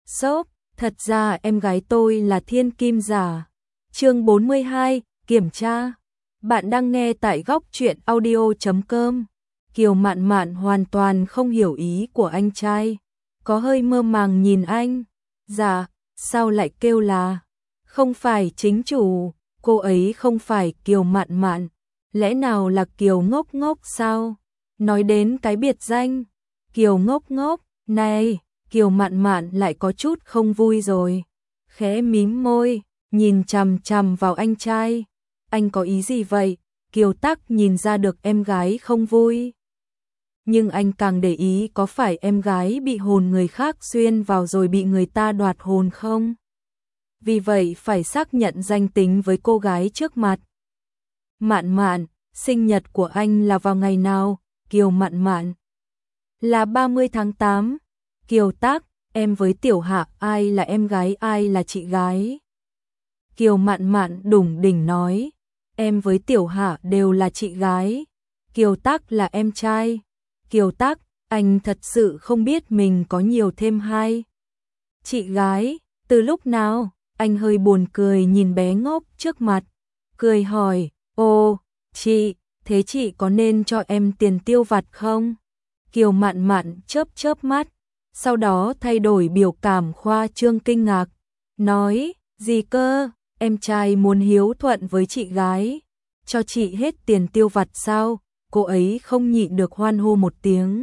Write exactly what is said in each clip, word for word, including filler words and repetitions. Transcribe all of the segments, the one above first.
Sốp, thật ra em gái tôi là thiên kim giả. Chương bốn mươi hai, kiểm tra. Bạn đang nghe tại góc truyện audio chấm com. Kiều Mạn Mạn hoàn toàn không hiểu ý của anh trai, có hơi mơ màng nhìn anh. Dạ, sao lại kêu là không phải chính chủ, cô ấy không phải Kiều Mạn Mạn, lẽ nào là Kiều Ngốc Ngốc sao? Nói đến cái biệt danh Kiều Ngốc Ngốc này, Kiều Mạn Mạn lại có chút không vui rồi, khẽ mím môi, nhìn chằm chằm vào anh trai. Anh có ý gì vậy? Kiều Tắc nhìn ra được em gái không vui. Nhưng anh càng để ý có phải em gái bị hồn người khác xuyên vào rồi bị người ta đoạt hồn không? Vì vậy phải xác nhận danh tính với cô gái trước mặt. Mạn Mạn, sinh nhật của anh là vào ngày nào? Kiều Mạn Mạn. Là ba mươi tháng tám. Kiều Tắc, em với Tiểu Hạ ai là em gái ai là chị gái? Kiều Mạn Mạn đủng đỉnh nói, em với Tiểu Hạ đều là chị gái, Kiều Tắc là em trai. Kiều Tắc, anh thật sự không biết mình có nhiều thêm hai chị gái, từ lúc nào? Anh hơi buồn cười nhìn bé ngốc trước mặt, cười hỏi, ô, chị, thế chị có nên cho em tiền tiêu vặt không? Kiều Mạn Mạn chớp chớp mắt, sau đó thay đổi biểu cảm khoa trương kinh ngạc, nói, gì cơ, em trai muốn hiếu thuận với chị gái, cho chị hết tiền tiêu vặt sao? Cô ấy không nhịn được hoan hô một tiếng.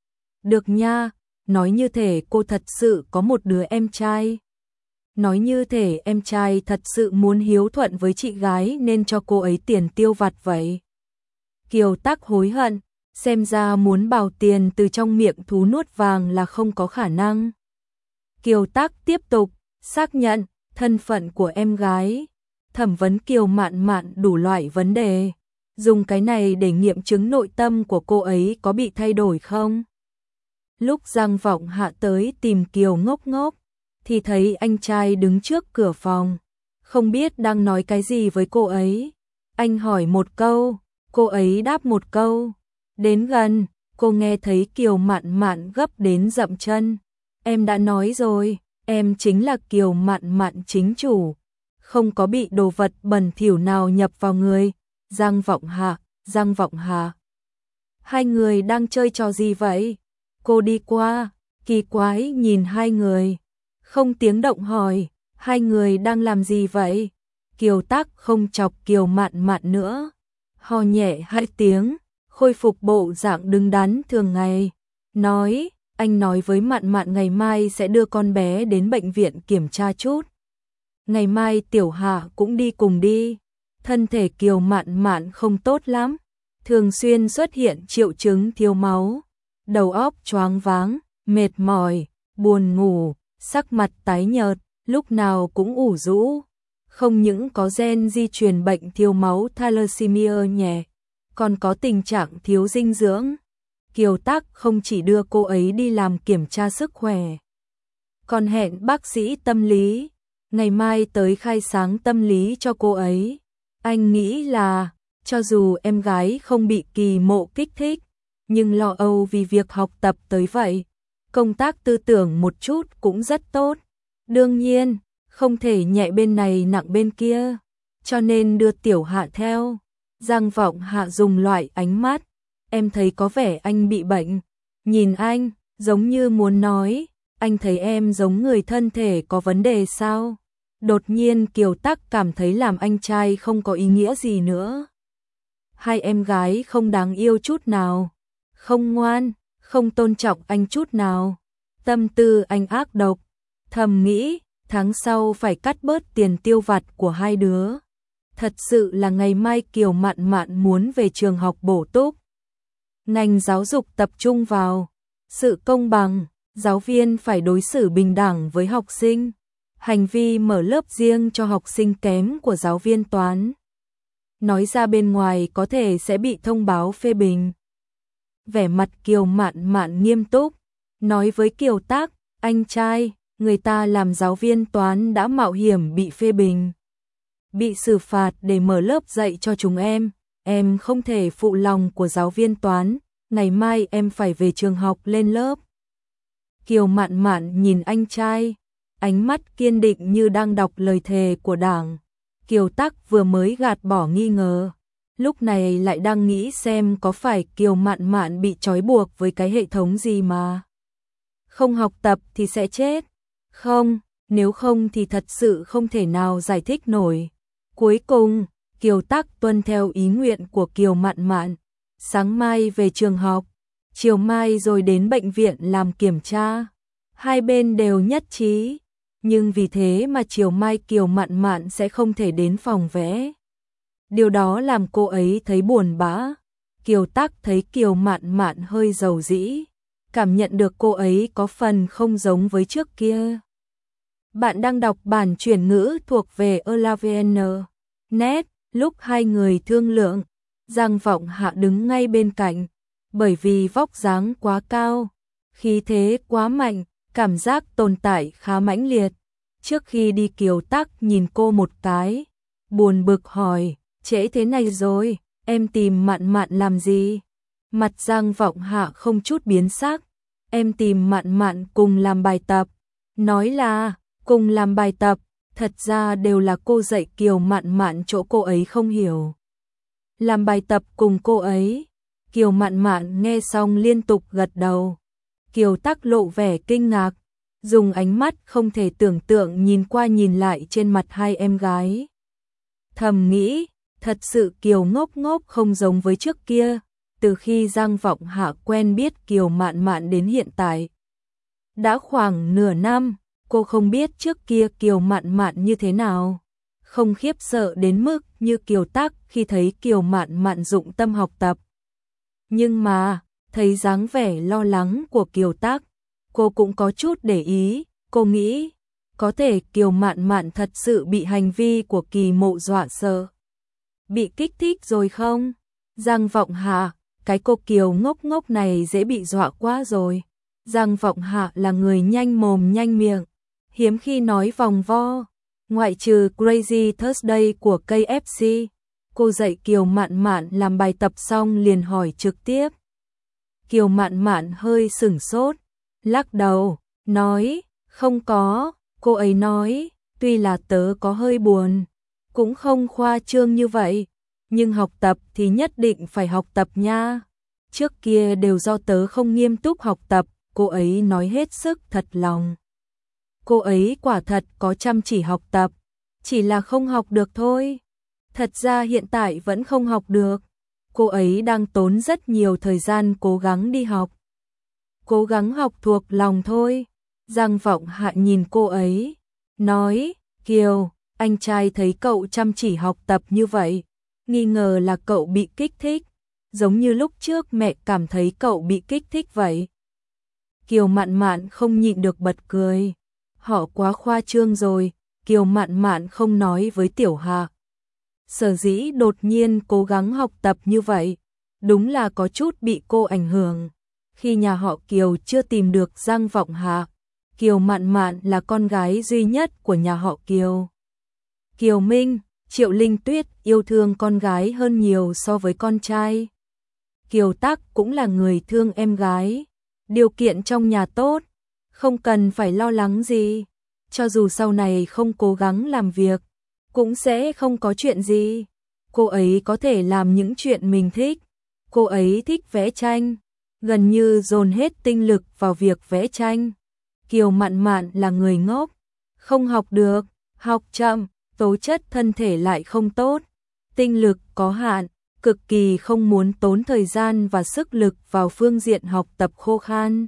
Được nha, nói như thể cô thật sự có một đứa em trai. Nói như thể em trai thật sự muốn hiếu thuận với chị gái nên cho cô ấy tiền tiêu vặt vậy. Kiều Tắc hối hận, xem ra muốn bào tiền từ trong miệng thú nuốt vàng là không có khả năng. Kiều Tắc tiếp tục xác nhận thân phận của em gái, thẩm vấn Kiều Mạn Mạn đủ loại vấn đề, dùng cái này để nghiệm chứng nội tâm của cô ấy có bị thay đổi không. Lúc Giang Vọng Hạ tới tìm Kiều Ngốc Ngốc, thì thấy anh trai đứng trước cửa phòng, không biết đang nói cái gì với cô ấy. Anh hỏi một câu, cô ấy đáp một câu. Đến gần, cô nghe thấy Kiều Mạn Mạn gấp đến dậm chân. Em đã nói rồi, em chính là Kiều Mạn Mạn chính chủ, không có bị đồ vật bẩn thỉu nào nhập vào người. Giang Vọng Hạ, Giang Vọng Hạ, hai người đang chơi trò gì vậy? Cô đi qua, kỳ quái nhìn hai người, không tiếng động hỏi, hai người đang làm gì vậy? Kiều Tắc không chọc Kiều Mạn Mạn nữa, ho nhẹ hai tiếng, khôi phục bộ dạng đứng đắn thường ngày, nói, anh nói với Mạn Mạn ngày mai sẽ đưa con bé đến bệnh viện kiểm tra chút. Ngày mai Tiểu Hạ cũng đi cùng đi. Thân thể Kiều Mạn Mạn không tốt lắm, thường xuyên xuất hiện triệu chứng thiếu máu, đầu óc choáng váng, mệt mỏi, buồn ngủ, sắc mặt tái nhợt, lúc nào cũng ủ rũ. Không những có gen di truyền bệnh thiếu máu thalassemia nhẹ, còn có tình trạng thiếu dinh dưỡng. Kiều Tắc không chỉ đưa cô ấy đi làm kiểm tra sức khỏe, còn hẹn bác sĩ tâm lý, ngày mai tới khai sáng tâm lý cho cô ấy. Anh nghĩ là, cho dù em gái không bị Kỳ Mộ kích thích, nhưng lo âu vì việc học tập tới vậy, công tác tư tưởng một chút cũng rất tốt. Đương nhiên, không thể nhẹ bên này nặng bên kia, cho nên đưa Tiểu Hạ theo. Giang Vọng Hạ dùng loại ánh mắt, em thấy có vẻ anh bị bệnh, nhìn anh, giống như muốn nói, anh thấy em giống người thân thể có vấn đề sao? Đột nhiên Kiều Tắc cảm thấy làm anh trai không có ý nghĩa gì nữa. Hai em gái không đáng yêu chút nào, không ngoan, không tôn trọng anh chút nào. Tâm tư anh ác độc, thầm nghĩ, tháng sau phải cắt bớt tiền tiêu vặt của hai đứa. Thật sự là ngày mai Kiều Mạn Mạn muốn về trường học bổ túc. Ngành giáo dục tập trung vào sự công bằng, giáo viên phải đối xử bình đẳng với học sinh. Hành vi mở lớp riêng cho học sinh kém của giáo viên toán, nói ra bên ngoài có thể sẽ bị thông báo phê bình. Vẻ mặt Kiều Mạn Mạn nghiêm túc, nói với Kiều Tắc, anh trai, người ta làm giáo viên toán đã mạo hiểm bị phê bình, bị xử phạt để mở lớp dạy cho chúng em, em không thể phụ lòng của giáo viên toán, ngày mai em phải về trường học lên lớp. Kiều Mạn Mạn nhìn anh trai, ánh mắt kiên định như đang đọc lời thề của Đảng. Kiều Tắc vừa mới gạt bỏ nghi ngờ, lúc này lại đang nghĩ xem có phải Kiều Mạn Mạn bị trói buộc với cái hệ thống gì mà không học tập thì sẽ chết. Không, nếu không thì thật sự không thể nào giải thích nổi. Cuối cùng, Kiều Tắc tuân theo ý nguyện của Kiều Mạn Mạn, sáng mai về trường học, chiều mai rồi đến bệnh viện làm kiểm tra. Hai bên đều nhất trí, nhưng vì thế mà chiều mai Kiều Mạn Mạn sẽ không thể đến phòng vẽ. Điều đó làm cô ấy thấy buồn bã. Kiều Tắc thấy Kiều Mạn Mạn hơi dầu dĩ, cảm nhận được cô ấy có phần không giống với trước kia. Bạn đang đọc bản chuyển ngữ thuộc về Elavn net. Lúc hai người thương lượng, Giang Vọng Hạ đứng ngay bên cạnh, bởi vì vóc dáng quá cao, khí thế quá mạnh, cảm giác tồn tại khá mãnh liệt. Trước khi đi Kiều Tắc nhìn cô một cái, buồn bực hỏi, trễ thế này rồi, em tìm Mạn Mạn làm gì? Mặt Giang Vọng Hạ không chút biến sắc, em tìm Mạn Mạn cùng làm bài tập. Nói là, cùng làm bài tập, thật ra đều là cô dạy Kiều Mạn Mạn chỗ cô ấy không hiểu. Làm bài tập cùng cô ấy. Kiều Mạn Mạn nghe xong liên tục gật đầu. Kiều Tắc lộ vẻ kinh ngạc, dùng ánh mắt không thể tưởng tượng nhìn qua nhìn lại trên mặt hai em gái. Thầm nghĩ, thật sự Kiều ngốc ngốc không giống với trước kia, từ khi Giang Vọng Hạ quen biết Kiều Mạn Mạn đến hiện tại. Đã khoảng nửa năm, cô không biết trước kia Kiều Mạn Mạn như thế nào. Không khiếp sợ đến mức như Kiều Tắc khi thấy Kiều Mạn Mạn dụng tâm học tập. Nhưng mà, thấy dáng vẻ lo lắng của Kiều Tắc, cô cũng có chút để ý. Cô nghĩ, có thể Kiều Mạn Mạn thật sự bị hành vi của Kỳ Mộ dọa sợ, bị kích thích rồi không? Giang Vọng Hạ, cái cô Kiều ngốc ngốc này dễ bị dọa quá rồi. Giang Vọng Hạ là người nhanh mồm nhanh miệng, hiếm khi nói vòng vo. Ngoại trừ Crazy Thursday của ca ép xê, cô dạy Kiều Mạn Mạn làm bài tập xong liền hỏi trực tiếp. Kiều Mạn Mạn hơi sửng sốt, lắc đầu, nói, không có. Cô ấy nói, tuy là tớ có hơi buồn, cũng không khoa trương như vậy, nhưng học tập thì nhất định phải học tập nha. Trước kia đều do tớ không nghiêm túc học tập, cô ấy nói hết sức thật lòng. Cô ấy quả thật có chăm chỉ học tập, chỉ là không học được thôi. Thật ra hiện tại vẫn không học được. Cô ấy đang tốn rất nhiều thời gian cố gắng đi học. Cố gắng học thuộc lòng thôi. Giang Vọng Hạ nhìn cô ấy, nói, Kiều, anh trai thấy cậu chăm chỉ học tập như vậy, nghi ngờ là cậu bị kích thích, giống như lúc trước mẹ cảm thấy cậu bị kích thích vậy. Kiều Mạn Mạn không nhịn được bật cười. Họ quá khoa trương rồi. Kiều Mạn Mạn không nói với Tiểu Hạ. Sở dĩ đột nhiên cố gắng học tập như vậy, đúng là có chút bị cô ảnh hưởng. Khi nhà họ Kiều chưa tìm được Giang Vọng Hạ, Kiều Mạn Mạn là con gái duy nhất của nhà họ Kiều. Kiều Minh, Triệu Linh Tuyết yêu thương con gái hơn nhiều so với con trai. Kiều Tắc cũng là người thương em gái. Điều kiện trong nhà tốt, không cần phải lo lắng gì. Cho dù sau này không cố gắng làm việc, cũng sẽ không có chuyện gì. Cô ấy có thể làm những chuyện mình thích. Cô ấy thích vẽ tranh, gần như dồn hết tinh lực vào việc vẽ tranh. Kiều Mạn Mạn là người ngốc, không học được, học chậm, tố chất thân thể lại không tốt, tinh lực có hạn, cực kỳ không muốn tốn thời gian và sức lực vào phương diện học tập khô khan.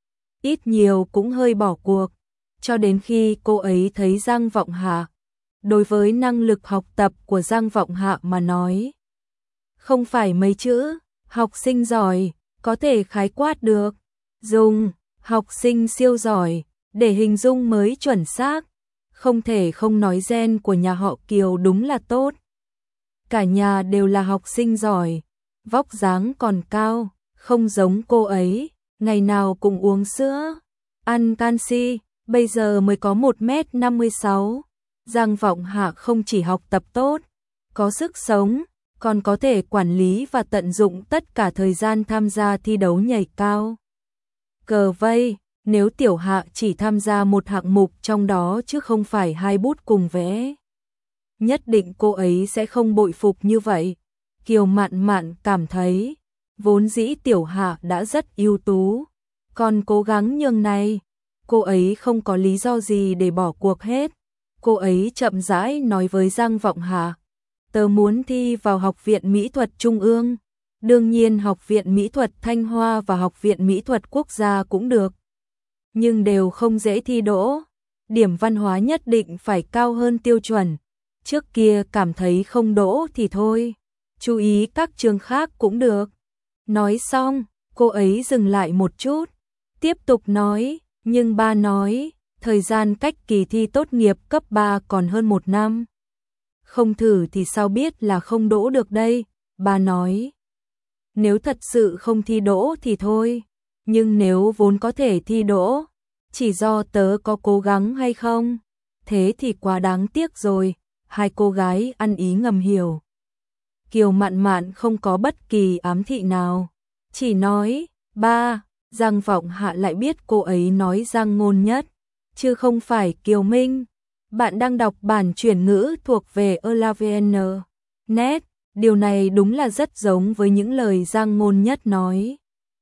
Ít nhiều cũng hơi bỏ cuộc, cho đến khi cô ấy thấy Giang Vọng Hạ. Đối với năng lực học tập của Giang Vọng Hạ mà nói, không phải mấy chữ, học sinh giỏi, có thể khái quát được. Dùng, học sinh siêu giỏi, để hình dung mới chuẩn xác. Không thể không nói gen của nhà họ Kiều đúng là tốt. Cả nhà đều là học sinh giỏi, vóc dáng còn cao, không giống cô ấy, ngày nào cũng uống sữa, ăn canxi, bây giờ mới có một mét năm mươi sáu. Giang Vọng Hạ không chỉ học tập tốt, có sức sống, còn có thể quản lý và tận dụng tất cả thời gian tham gia thi đấu nhảy cao. Cờ vây, Nếu Tiểu Hạ chỉ tham gia một hạng mục trong đó chứ không phải hai bút cùng vẽ, nhất định cô ấy sẽ không bội phục như vậy. Kiều Mạn Mạn cảm thấy, vốn dĩ Tiểu Hạ đã rất ưu tú, còn cố gắng nhường này, cô ấy không có lý do gì để bỏ cuộc hết. Cô ấy chậm rãi nói với Giang Vọng Hạ, tớ muốn thi vào Học viện Mỹ thuật Trung ương, đương nhiên Học viện Mỹ thuật Thanh Hoa và Học viện Mỹ thuật Quốc gia cũng được, nhưng đều không dễ thi đỗ, điểm văn hóa nhất định phải cao hơn tiêu chuẩn. Trước kia cảm thấy không đỗ thì thôi, chú ý các trường khác cũng được. Nói xong, cô ấy dừng lại một chút, tiếp tục nói, nhưng ba nói, thời gian cách kỳ thi tốt nghiệp cấp ba còn hơn một năm. Không thử thì sao biết là không đỗ được đây, ba nói. Nếu thật sự không thi đỗ thì thôi, nhưng nếu vốn có thể thi đỗ, chỉ do tớ có cố gắng hay không, thế thì quá đáng tiếc rồi. Hai cô gái ăn ý ngầm hiểu. Kiều Mạn Mạn không có bất kỳ ám thị nào, chỉ nói, ba, Giang Vọng Hạ lại biết cô ấy nói Giang Ngôn Nhất, chứ không phải Kiều Minh. Bạn đang đọc bản chuyển ngữ thuộc về elavn chấm net, điều này đúng là rất giống với những lời Giang Ngôn Nhất nói.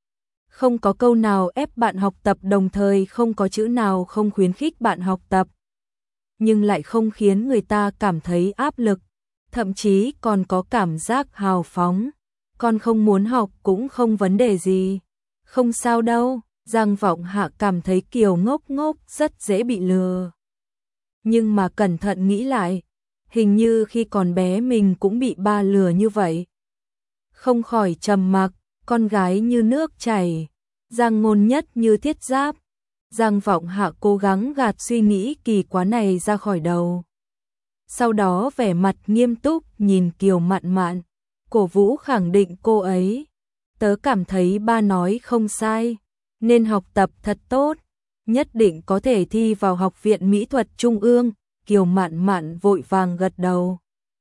Không có câu nào ép bạn học tập, đồng thời không có chữ nào không khuyến khích bạn học tập, nhưng lại không khiến người ta cảm thấy áp lực, thậm chí còn có cảm giác hào phóng. Con không muốn học cũng không vấn đề gì. Không sao đâu, Giang Vọng Hạ cảm thấy Kiều ngốc ngốc rất dễ bị lừa. Nhưng mà cẩn thận nghĩ lại, hình như khi còn bé mình cũng bị ba lừa như vậy. Không khỏi trầm mặc, con gái như nước chảy, Giang Ngôn Nhất như thiết giáp. Giang Vọng Hạ cố gắng gạt suy nghĩ kỳ quái này ra khỏi đầu. Sau đó vẻ mặt nghiêm túc nhìn Kiều Mạn Mạn, cổ vũ khẳng định cô ấy. Tớ cảm thấy ba nói không sai, nên học tập thật tốt, nhất định có thể thi vào Học viện Mỹ thuật Trung ương. Kiều Mạn Mạn vội vàng gật đầu.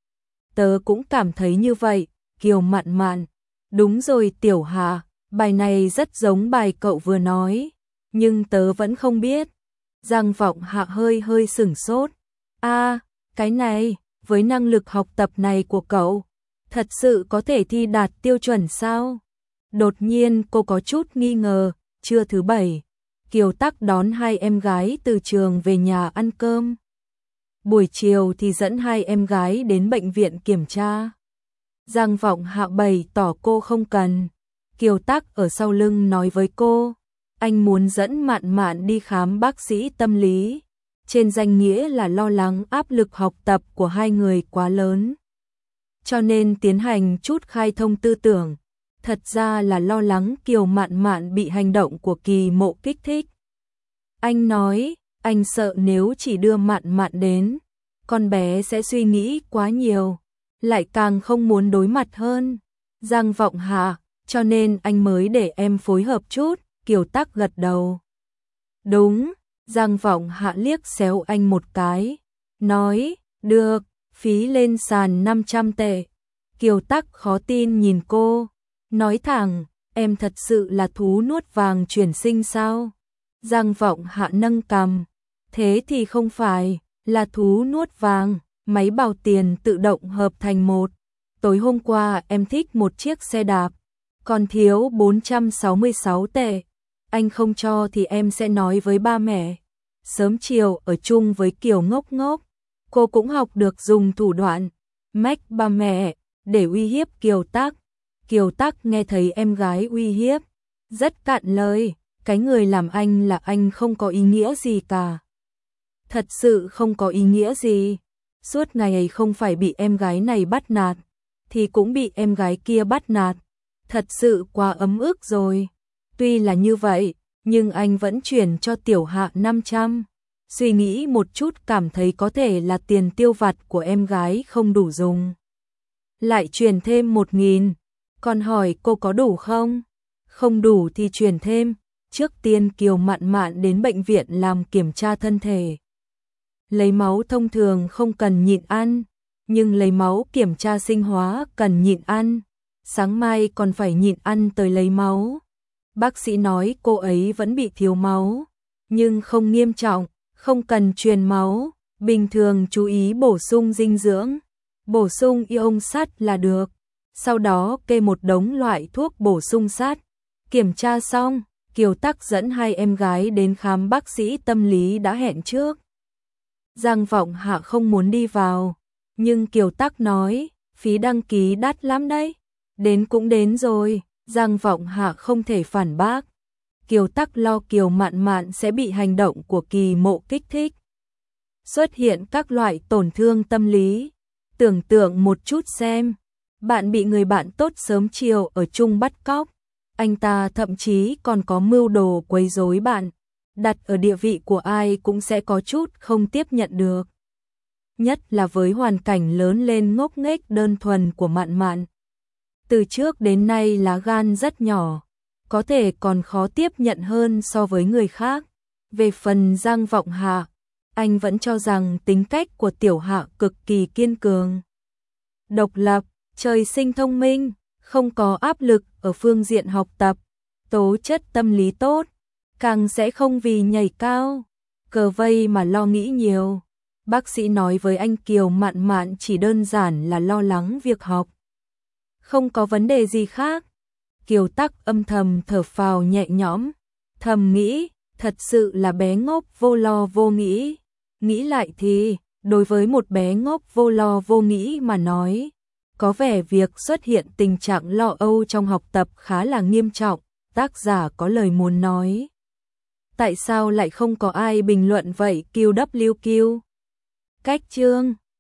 Tớ cũng cảm thấy như vậy. Kiều Mạn Mạn, đúng rồi Tiểu Hạ, bài này rất giống bài cậu vừa nói, nhưng tớ vẫn không biết. Giang Vọng Hạ hơi hơi sửng sốt. A, cái này, với năng lực học tập này của cậu, thật sự có thể thi đạt tiêu chuẩn sao? Đột nhiên cô có chút nghi ngờ. Trưa thứ bảy, Kiều Tắc đón hai em gái từ trường về nhà ăn cơm. Buổi chiều thì dẫn hai em gái đến bệnh viện kiểm tra. Giang Vọng Hạ bày tỏ cô không cần. Kiều Tắc ở sau lưng nói với cô, anh muốn dẫn Mạn Mạn đi khám bác sĩ tâm lý, trên danh nghĩa là lo lắng áp lực học tập của hai người quá lớn, cho nên tiến hành chút khai thông tư tưởng. Thật ra là lo lắng Kiều Mạn Mạn bị hành động của Kỳ Mộ kích thích. Anh nói, anh sợ nếu chỉ đưa Mạn Mạn đến, con bé sẽ suy nghĩ quá nhiều, lại càng không muốn đối mặt hơn. Giang Vọng Hạ, cho nên anh mới để em phối hợp chút. Kiều Tắc gật đầu. Đúng. Giang Vọng Hạ liếc xéo anh một cái, nói, được, phí lên sàn năm trăm tệ. Kiều Tắc khó tin nhìn cô, nói thẳng, em thật sự là thú nuốt vàng chuyển sinh sao? Giang Vọng Hạ nâng cằm, thế thì không phải, là thú nuốt vàng, máy bào tiền tự động hợp thành một. Tối hôm qua em thích một chiếc xe đạp, còn thiếu bốn trăm sáu mươi sáu tệ. Anh không cho thì em sẽ nói với ba mẹ. Sớm chiều ở chung với Kiều ngốc ngốc, cô cũng học được dùng thủ đoạn mách ba mẹ để uy hiếp Kiều Tắc. Kiều Tắc nghe thấy em gái uy hiếp, rất cạn lời, cái người làm anh là anh không có ý nghĩa gì cả. Thật sự không có ý nghĩa gì. Suốt ngày không phải bị em gái này bắt nạt, thì cũng bị em gái kia bắt nạt. Thật sự quá ấm ức rồi. Tuy là như vậy, nhưng anh vẫn chuyển cho Tiểu Hạ năm trăm. Suy nghĩ một chút cảm thấy có thể là tiền tiêu vặt của em gái không đủ dùng. Lại chuyển thêm một nghìn. Còn hỏi cô có đủ không? Không đủ thì chuyển thêm. Trước tiên Kiều Mạn Mạn đến bệnh viện làm kiểm tra thân thể. Lấy máu thông thường không cần nhịn ăn, nhưng lấy máu kiểm tra sinh hóa cần nhịn ăn. Sáng mai còn phải nhịn ăn tới lấy máu. Bác sĩ nói cô ấy vẫn bị thiếu máu, nhưng không nghiêm trọng, không cần truyền máu, bình thường chú ý bổ sung dinh dưỡng, bổ sung ion sắt là được. Sau đó kê một đống loại thuốc bổ sung sắt. Kiểm tra xong, Kiều Tắc dẫn hai em gái đến khám bác sĩ tâm lý đã hẹn trước. Giang Vọng Hạ không muốn đi vào, nhưng Kiều Tắc nói, phí đăng ký đắt lắm đấy. Đến cũng đến rồi, Giang Vọng Hạ không thể phản bác. Kiều Tắc lo Kiều Mạn Mạn sẽ bị hành động của Kỳ Mộ kích thích, xuất hiện các loại tổn thương tâm lý. Tưởng tượng một chút xem, bạn bị người bạn tốt sớm chiều ở chung bắt cóc, anh ta thậm chí còn có mưu đồ quấy rối bạn, đặt ở địa vị của ai cũng sẽ có chút không tiếp nhận được. Nhất là với hoàn cảnh lớn lên ngốc nghếch đơn thuần của Mạn Mạn. Từ trước đến nay lá gan rất nhỏ, có thể còn khó tiếp nhận hơn so với người khác. Về phần Giang Vọng Hạ, anh vẫn cho rằng tính cách của Tiểu Hạ cực kỳ kiên cường, độc lập, trời sinh thông minh, không có áp lực ở phương diện học tập, tố chất tâm lý tốt, càng sẽ không vì nhảy cao, cờ vây mà lo nghĩ nhiều. Bác sĩ nói với anh Kiều Mạn Mạn chỉ đơn giản là lo lắng việc học, không có vấn đề gì khác. Kiều Tắc âm thầm thở phào nhẹ nhõm, thầm nghĩ, thật sự là bé ngốc vô lo vô nghĩ. Nghĩ lại thì, đối với một bé ngốc vô lo vô nghĩ mà nói, có vẻ việc xuất hiện tình trạng lo âu trong học tập khá là nghiêm trọng. Tác giả có lời muốn nói. Tại sao lại không có ai bình luận vậy? Q W Q. Cách chương